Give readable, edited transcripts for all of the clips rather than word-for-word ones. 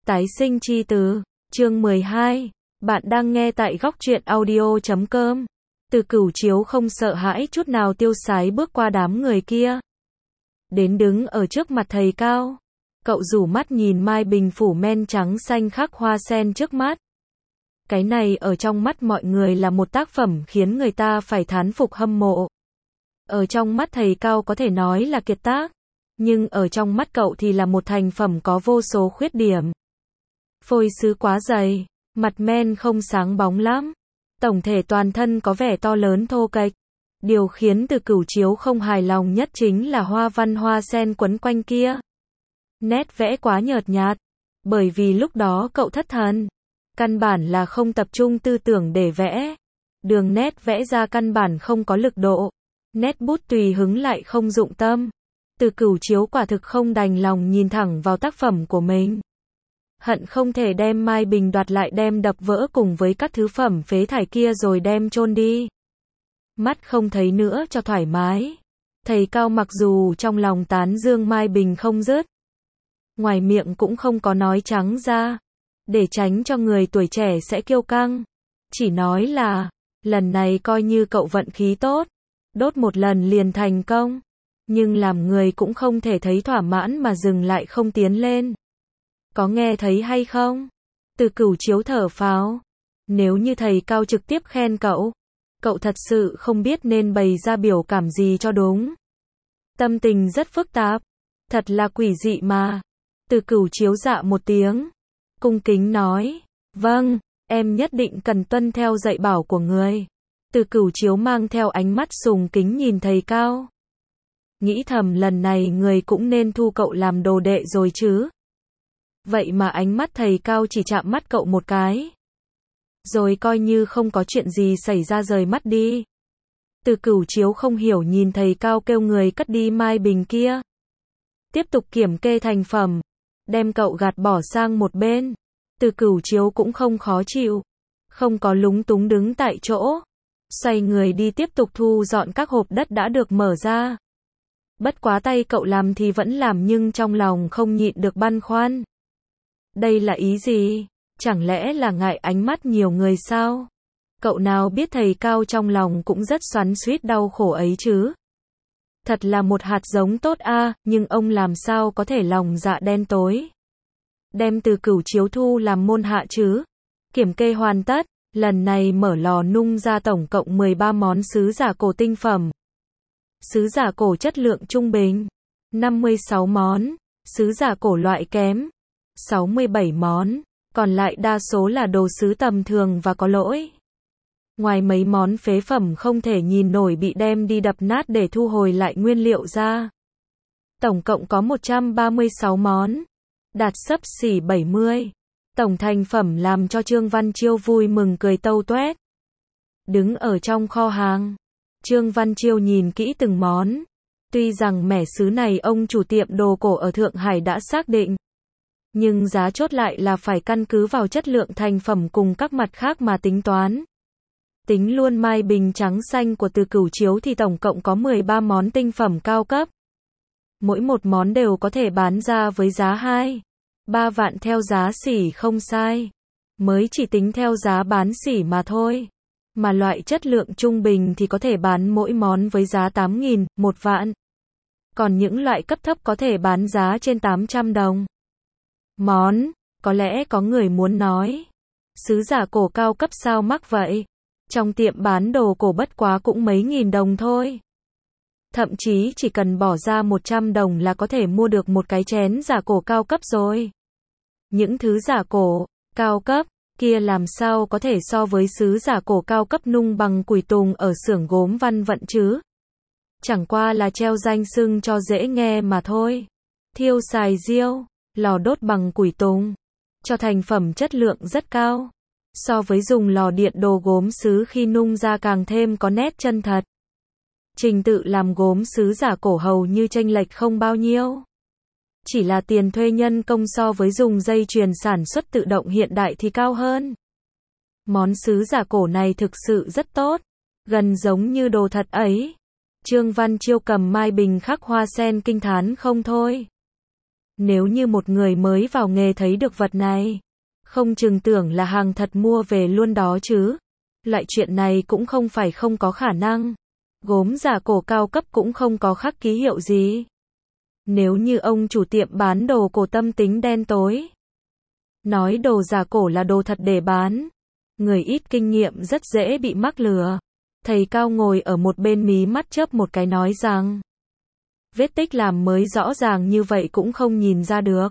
Tái sinh chi từ, chương 12. Bạn đang nghe tại góc truyện audio.com. Từ Cửu Chiếu không sợ hãi chút nào tiêu sái bước qua đám người kia. Đến đứng ở trước mặt thầy Cao. Cậu rủ mắt nhìn Mai Bình phủ men trắng xanh khắc hoa sen trước mắt. Cái này ở trong mắt mọi người là một tác phẩm khiến người ta phải thán phục hâm mộ. Ở trong mắt thầy Cao có thể nói là kiệt tác. Nhưng ở trong mắt cậu thì là một thành phẩm có vô số khuyết điểm. Phôi sứ quá dày, mặt men không sáng bóng lắm. Tổng thể toàn thân có vẻ to lớn thô kệch. Điều khiến Từ Cửu Chiếu không hài lòng nhất chính là hoa văn hoa sen quấn quanh kia. Nét vẽ quá nhợt nhạt. Bởi vì lúc đó cậu thất thần. Căn bản là không tập trung tư tưởng để vẽ. Đường nét vẽ ra căn bản không có lực độ. Nét bút tùy hứng lại không dụng tâm. Từ Cửu Chiếu quả thực không đành lòng nhìn thẳng vào tác phẩm của mình. Hận không thể đem Mai Bình đoạt lại đem đập vỡ cùng với các thứ phẩm phế thải kia rồi đem chôn đi. Mắt không thấy nữa cho thoải mái. Thầy Cao mặc dù trong lòng tán dương Mai Bình không dứt. Ngoài miệng cũng không có nói trắng ra. Để tránh cho người tuổi trẻ sẽ kiêu căng. Chỉ nói là, lần này coi như cậu vận khí tốt. Đốt một lần liền thành công. Nhưng làm người cũng không thể thấy thỏa mãn mà dừng lại không tiến lên. Có nghe thấy hay không? Từ Cửu Chiếu thở phào. Nếu như thầy Cao trực tiếp khen cậu, cậu thật sự không biết nên bày ra biểu cảm gì cho đúng. Tâm tình rất phức tạp. Thật là quỷ dị mà. Từ Cửu Chiếu dạ một tiếng. Cung kính nói. Vâng, em nhất định cần tuân theo dạy bảo của người. Từ Cửu Chiếu mang theo ánh mắt sùng kính nhìn thầy Cao. Nghĩ thầm lần này người cũng nên thu cậu làm đồ đệ rồi chứ. Vậy mà ánh mắt thầy Cao chỉ chạm mắt cậu một cái. Rồi coi như không có chuyện gì xảy ra rời mắt đi. Từ Cửu Chiếu không hiểu nhìn thầy Cao kêu người cất đi Mai Bình kia. Tiếp tục kiểm kê thành phẩm. Đem cậu gạt bỏ sang một bên. Từ Cửu Chiếu cũng không khó chịu. Không có lúng túng đứng tại chỗ. Xoay người đi tiếp tục thu dọn các hộp đất đã được mở ra. Bất quá tay cậu làm thì vẫn làm nhưng trong lòng không nhịn được băn khoăn. Đây là ý gì? Chẳng lẽ là ngại ánh mắt nhiều người sao? Cậu nào biết thầy Cao trong lòng cũng rất xoắn xuýt đau khổ ấy chứ? Thật là một hạt giống tốt a, nhưng ông làm sao có thể lòng dạ đen tối? Đem Từ Cửu Chiếu thu làm môn hạ chứ? Kiểm kê hoàn tất, lần này mở lò nung ra tổng cộng 13 món sứ giả cổ tinh phẩm. Sứ giả cổ chất lượng trung bình, 56 món, sứ giả cổ loại kém, 67 món, còn lại đa số là đồ sứ tầm thường và có lỗi. Ngoài mấy món phế phẩm không thể nhìn nổi bị đem đi đập nát để thu hồi lại nguyên liệu ra. Tổng cộng có 136 món, đạt xấp xỉ 70. Tổng thành phẩm làm cho Trương Văn Chiêu vui mừng cười tâu toét. Đứng ở trong kho hàng. Trương Văn Chiêu nhìn kỹ từng món. Tuy rằng mẻ sứ này ông chủ tiệm đồ cổ ở Thượng Hải đã xác định. Nhưng giá chốt lại là phải căn cứ vào chất lượng thành phẩm cùng các mặt khác mà tính toán. Tính luôn Mai Bình trắng xanh của Từ Cửu Chiếu thì tổng cộng có 13 món tinh phẩm cao cấp. Mỗi một món đều có thể bán ra với giá 2-3 vạn theo giá sỉ không sai. Mới chỉ tính theo giá bán sỉ mà thôi. Mà loại chất lượng trung bình thì có thể bán mỗi món với giá 8.000, 1 vạn. Còn những loại cấp thấp có thể bán giá trên 800 đồng. Món, có lẽ có người muốn nói. Sứ giả cổ cao cấp sao mắc vậy? Trong tiệm bán đồ cổ bất quá cũng mấy nghìn đồng thôi. Thậm chí chỉ cần bỏ ra 100 đồng là có thể mua được một cái chén giả cổ cao cấp rồi. Những thứ giả cổ, cao cấp, kia làm sao có thể so với sứ giả cổ cao cấp nung bằng củi tùng ở xưởng gốm Văn Vận chứ? Chẳng qua là treo danh xưng cho dễ nghe mà thôi. Thiêu xài diêu, lò đốt bằng củi tùng, cho thành phẩm chất lượng rất cao. So với dùng lò điện đồ gốm sứ khi nung ra càng thêm có nét chân thật. Trình tự làm gốm sứ giả cổ hầu như chênh lệch không bao nhiêu. Chỉ là tiền thuê nhân công so với dùng dây chuyền sản xuất tự động hiện đại thì cao hơn. Món sứ giả cổ này thực sự rất tốt, gần giống như đồ thật ấy. Trương Văn Chiêu cầm Mai Bình khắc hoa sen kinh thán không thôi. Nếu như một người mới vào nghề thấy được vật này, không chừng tưởng là hàng thật mua về luôn đó chứ. Loại chuyện này cũng không phải không có khả năng. Gốm giả cổ cao cấp cũng không có khắc ký hiệu gì. Nếu như ông chủ tiệm bán đồ cổ tâm tính đen tối, nói đồ giả cổ là đồ thật để bán, người ít kinh nghiệm rất dễ bị mắc lừa. Thầy Cao ngồi ở một bên mí mắt chớp một cái nói rằng, vết tích làm mới rõ ràng như vậy cũng không nhìn ra được.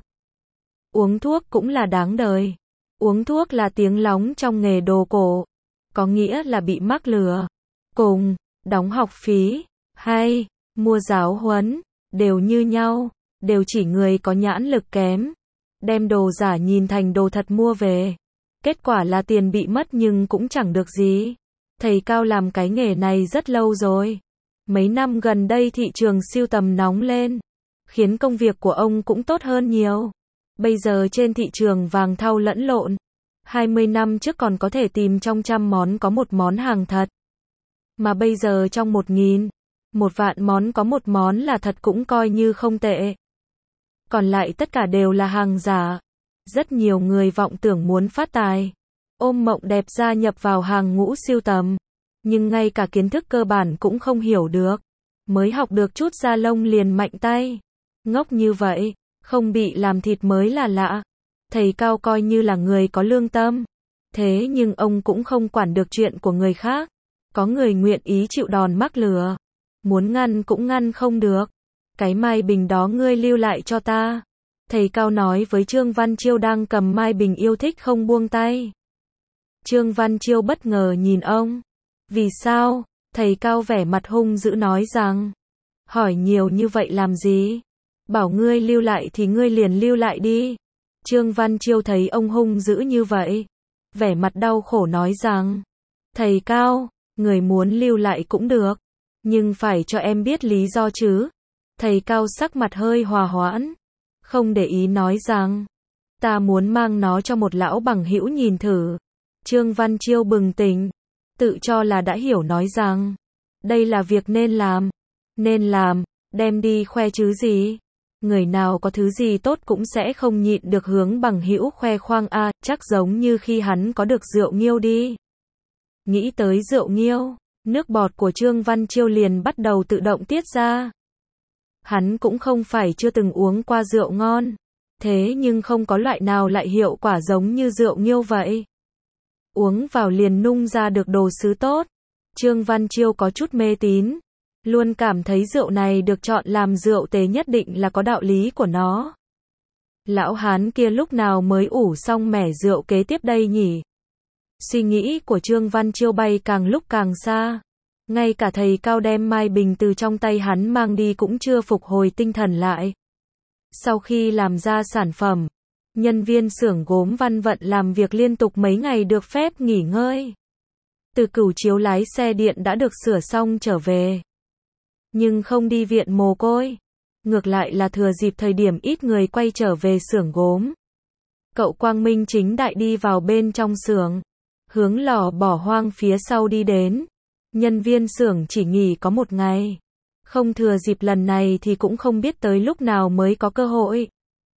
Uống thuốc cũng là đáng đời. Uống thuốc là tiếng lóng trong nghề đồ cổ, có nghĩa là bị mắc lừa. Cùng, đóng học phí, hay, mua giáo huấn, đều như nhau, đều chỉ người có nhãn lực kém. Đem đồ giả nhìn thành đồ thật mua về. Kết quả là tiền bị mất nhưng cũng chẳng được gì. Thầy Cao làm cái nghề này rất lâu rồi. Mấy năm gần đây thị trường sưu tầm nóng lên, khiến công việc của ông cũng tốt hơn nhiều. Bây giờ trên thị trường vàng thau lẫn lộn, 20 năm trước còn có thể tìm trong 100 món có một món hàng thật. Mà bây giờ trong 1.000, 1.000.000 món có một món là thật cũng coi như không tệ. Còn lại tất cả đều là hàng giả. Rất nhiều người vọng tưởng muốn phát tài, ôm mộng đẹp gia nhập vào hàng ngũ sưu tầm, nhưng ngay cả kiến thức cơ bản cũng không hiểu được. Mới học được chút da lông liền mạnh tay. Ngốc như vậy, không bị làm thịt mới là lạ. Thầy Cao coi như là người có lương tâm. Thế nhưng ông cũng không quản được chuyện của người khác. Có người nguyện ý chịu đòn mắc lừa, muốn ngăn cũng ngăn không được. Cái mai bình đó ngươi lưu lại cho ta. Thầy Cao nói với Trương Văn Chiêu đang cầm mai bình yêu thích không buông tay. Trương Văn Chiêu bất ngờ nhìn ông. Vì sao? Thầy Cao vẻ mặt hung dữ nói rằng, hỏi nhiều như vậy làm gì? Bảo ngươi lưu lại thì ngươi liền lưu lại đi. Trương Văn Chiêu thấy ông hung dữ như vậy, vẻ mặt đau khổ nói rằng, thầy Cao, người muốn lưu lại cũng được, nhưng phải cho em biết lý do chứ. Thầy Cao sắc mặt hơi hòa hoãn, không để ý nói rằng, ta muốn mang nó cho một lão bằng hữu nhìn thử. Trương Văn Chiêu bừng tỉnh, tự cho là đã hiểu nói rằng, đây là việc nên làm, đem đi khoe chứ gì. Người nào có thứ gì tốt cũng sẽ không nhịn được hướng bằng hữu khoe khoang a, chắc giống như khi hắn có được rượu nghiêu đi. Nghĩ tới rượu nghiêu, nước bọt của Trương Văn Chiêu liền bắt đầu tự động tiết ra. Hắn cũng không phải chưa từng uống qua rượu ngon, thế nhưng không có loại nào lại hiệu quả giống như rượu nghiêu vậy. Uống vào liền nung ra được đồ sứ tốt. Trương Văn Chiêu có chút mê tín, luôn cảm thấy rượu này được chọn làm rượu tế nhất định là có đạo lý của nó. Lão hán kia lúc nào mới ủ xong mẻ rượu kế tiếp đây nhỉ? Suy nghĩ của Trương Văn Chiêu bay càng lúc càng xa. Ngay cả thầy Cao đem mai bình từ trong tay hắn mang đi cũng chưa phục hồi tinh thần lại. Sau khi làm ra sản phẩm, nhân viên xưởng gốm Văn Vận làm việc liên tục mấy ngày được phép nghỉ ngơi. Từ Cửu Chiếu lái xe điện đã được sửa xong trở về, nhưng không đi viện mồ côi, ngược lại là thừa dịp thời điểm ít người quay trở về xưởng gốm. Cậu quang minh chính đại đi vào bên trong xưởng, hướng lò bỏ hoang phía sau đi đến. Nhân viên xưởng chỉ nghỉ có một ngày, không thừa dịp lần này thì cũng không biết tới lúc nào mới có cơ hội.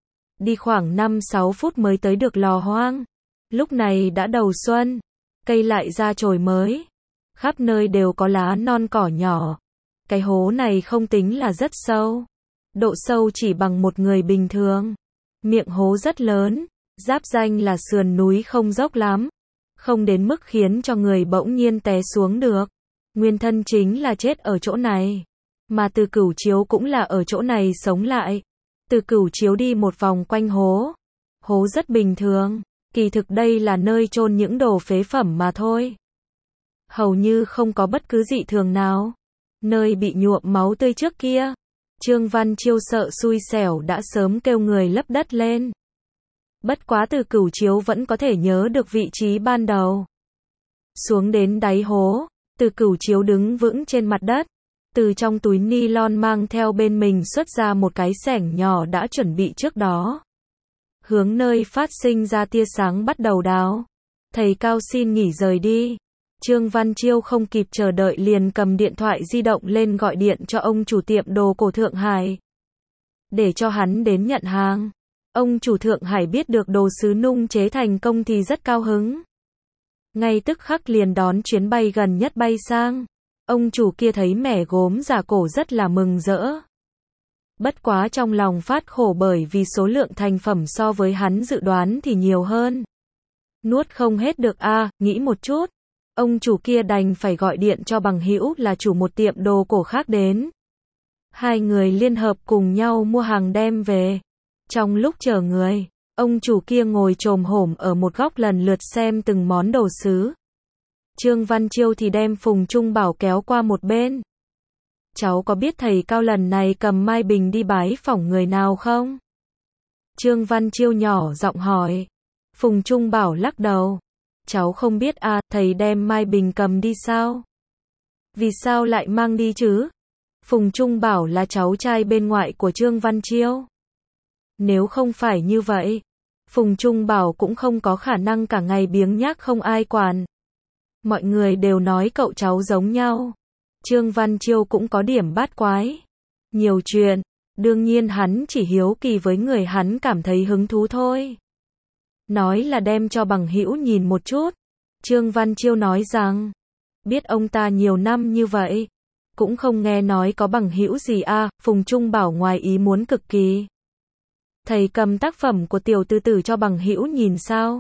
Đi khoảng 5-6 phút mới tới được lò hoang. Lúc này đã đầu xuân, cây lại ra chồi mới, khắp nơi đều có lá non cỏ nhỏ. Cái hố này không tính là rất sâu, độ sâu chỉ bằng một người bình thường. Miệng hố rất lớn, giáp ranh là sườn núi không dốc lắm, không đến mức khiến cho người bỗng nhiên té xuống được. Nguyên thân chính là chết ở chỗ này, mà Từ Cửu Chiếu cũng là ở chỗ này sống lại. Từ Cửu Chiếu đi một vòng quanh hố. Hố rất bình thường, kỳ thực đây là nơi chôn những đồ phế phẩm mà thôi. Hầu như không có bất cứ dị thường nào. Nơi bị nhuộm máu tươi trước kia, Trương Văn Chiêu sợ xui xẻo đã sớm kêu người lấp đất lên. Bất quá Từ Cửu Chiếu vẫn có thể nhớ được vị trí ban đầu. Xuống đến đáy hố, Từ Cửu Chiếu đứng vững trên mặt đất, từ trong túi ni lon mang theo bên mình xuất ra một cái xẻng nhỏ đã chuẩn bị trước đó. Hướng nơi phát sinh ra tia sáng bắt đầu đào. Thầy Cao xin nghỉ rời đi. Trương Văn Chiêu không kịp chờ đợi liền cầm điện thoại di động lên gọi điện cho ông chủ tiệm đồ cổ Thượng Hải. để cho hắn đến nhận hàng. Ông chủ Thượng Hải biết được đồ sứ nung chế thành công thì rất cao hứng. Ngay tức khắc liền đón chuyến bay gần nhất bay sang. Ông chủ kia thấy mẻ gốm giả cổ rất là mừng rỡ. Bất quá trong lòng phát khổ bởi vì số lượng thành phẩm so với hắn dự đoán thì nhiều hơn. Nuốt không hết được nghĩ một chút. Ông chủ kia đành phải gọi điện cho bằng hữu là chủ một tiệm đồ cổ khác đến. Hai người liên hợp cùng nhau mua hàng đem về. Trong lúc chờ người, ông chủ kia ngồi chồm hổm ở một góc lần lượt xem từng món đồ sứ. Trương Văn Chiêu thì đem Phùng Trung Bảo kéo qua một bên. Cháu có biết thầy Cao lần này cầm Mai Bình đi bái phỏng người nào không? Trương Văn Chiêu nhỏ giọng hỏi. Phùng Trung Bảo lắc đầu. Cháu không biết thầy đem Mai Bình cầm đi sao? Vì sao lại mang đi chứ? Phùng Trung Bảo là cháu trai bên ngoại của Trương Văn Chiêu. Nếu không phải như vậy, Phùng Trung Bảo cũng không có khả năng cả ngày biếng nhác không ai quản. Mọi người đều nói cậu cháu giống nhau. Trương Văn Chiêu cũng có điểm bát quái. Nhiều chuyện, đương nhiên hắn chỉ hiếu kỳ với người hắn cảm thấy hứng thú thôi. Nói là đem cho bằng hữu nhìn một chút. Trương Văn Chiêu nói rằng, biết ông ta nhiều năm như vậy, cũng không nghe nói có bằng hữu gì Phùng Trung Bảo ngoài ý muốn cực kỳ. Thầy cầm tác phẩm của tiểu tư tử cho bằng hữu nhìn sao?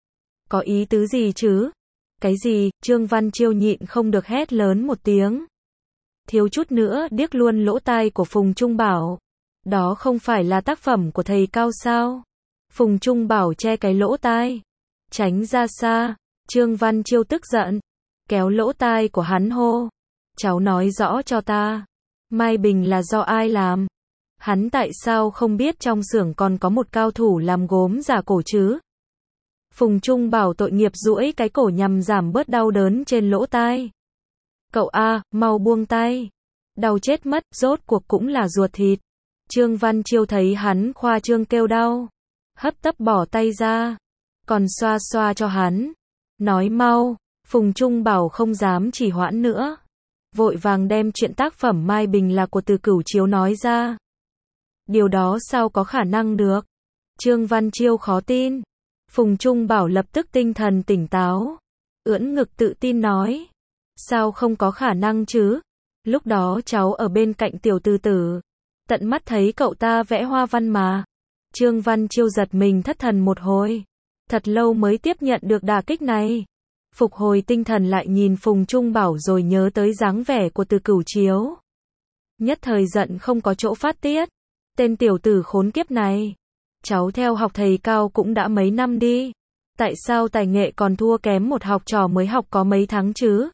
Có ý tứ gì chứ? Cái gì? Trương Văn Chiêu nhịn không được hét lớn một tiếng. Thiếu chút nữa điếc luôn lỗ tai của Phùng Trung Bảo. Đó không phải là tác phẩm của thầy Cao sao? Phùng Trung Bảo che cái lỗ tai. Tránh ra xa. Trương Văn Chiêu tức giận. Kéo lỗ tai của hắn hô. Cháu nói rõ cho ta. Mai Bình là do ai làm? Hắn tại sao không biết trong xưởng còn có một cao thủ làm gốm giả cổ chứ? Phùng Trung Bảo tội nghiệp duỗi cái cổ nhằm giảm bớt đau đớn trên lỗ tai. Cậu mau buông tay. Đau chết mất, rốt cuộc cũng là ruột thịt. Trương Văn Chiêu thấy hắn khoa trương kêu đau. Hấp tấp bỏ tay ra. Còn xoa xoa cho hắn. Nói mau. Phùng Trung Bảo không dám chỉ hoãn nữa. Vội vàng đem chuyện tác phẩm Mai Bình là của Từ Cửu Chiếu nói ra. Điều đó sao có khả năng được? Trương Văn Chiêu khó tin. Phùng Trung Bảo lập tức tinh thần tỉnh táo. Ưỡn ngực tự tin nói. Sao không có khả năng chứ? Lúc đó cháu ở bên cạnh tiểu tư tử. Tận mắt thấy cậu ta vẽ hoa văn mà. Trương Văn Chiêu giật mình thất thần một hồi. Thật lâu mới tiếp nhận được đả kích này. Phục hồi tinh thần lại nhìn Phùng Trung Bảo rồi nhớ tới dáng vẻ của Từ Cửu Chiếu. Nhất thời giận không có chỗ phát tiết. Tên tiểu tử khốn kiếp này. Cháu theo học thầy Cao cũng đã mấy năm đi. Tại sao tài nghệ còn thua kém một học trò mới học có mấy tháng chứ?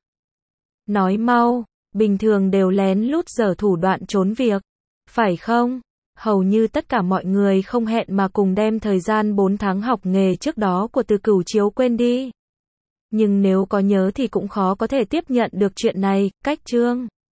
Nói mau, bình thường đều lén lút giở thủ đoạn trốn việc. Phải không? Hầu như tất cả mọi người không hẹn mà cùng đem thời gian 4 tháng học nghề trước đó của Từ Cửu Chiếu quên đi. Nhưng nếu có nhớ thì cũng khó có thể tiếp nhận được chuyện này, cách Trương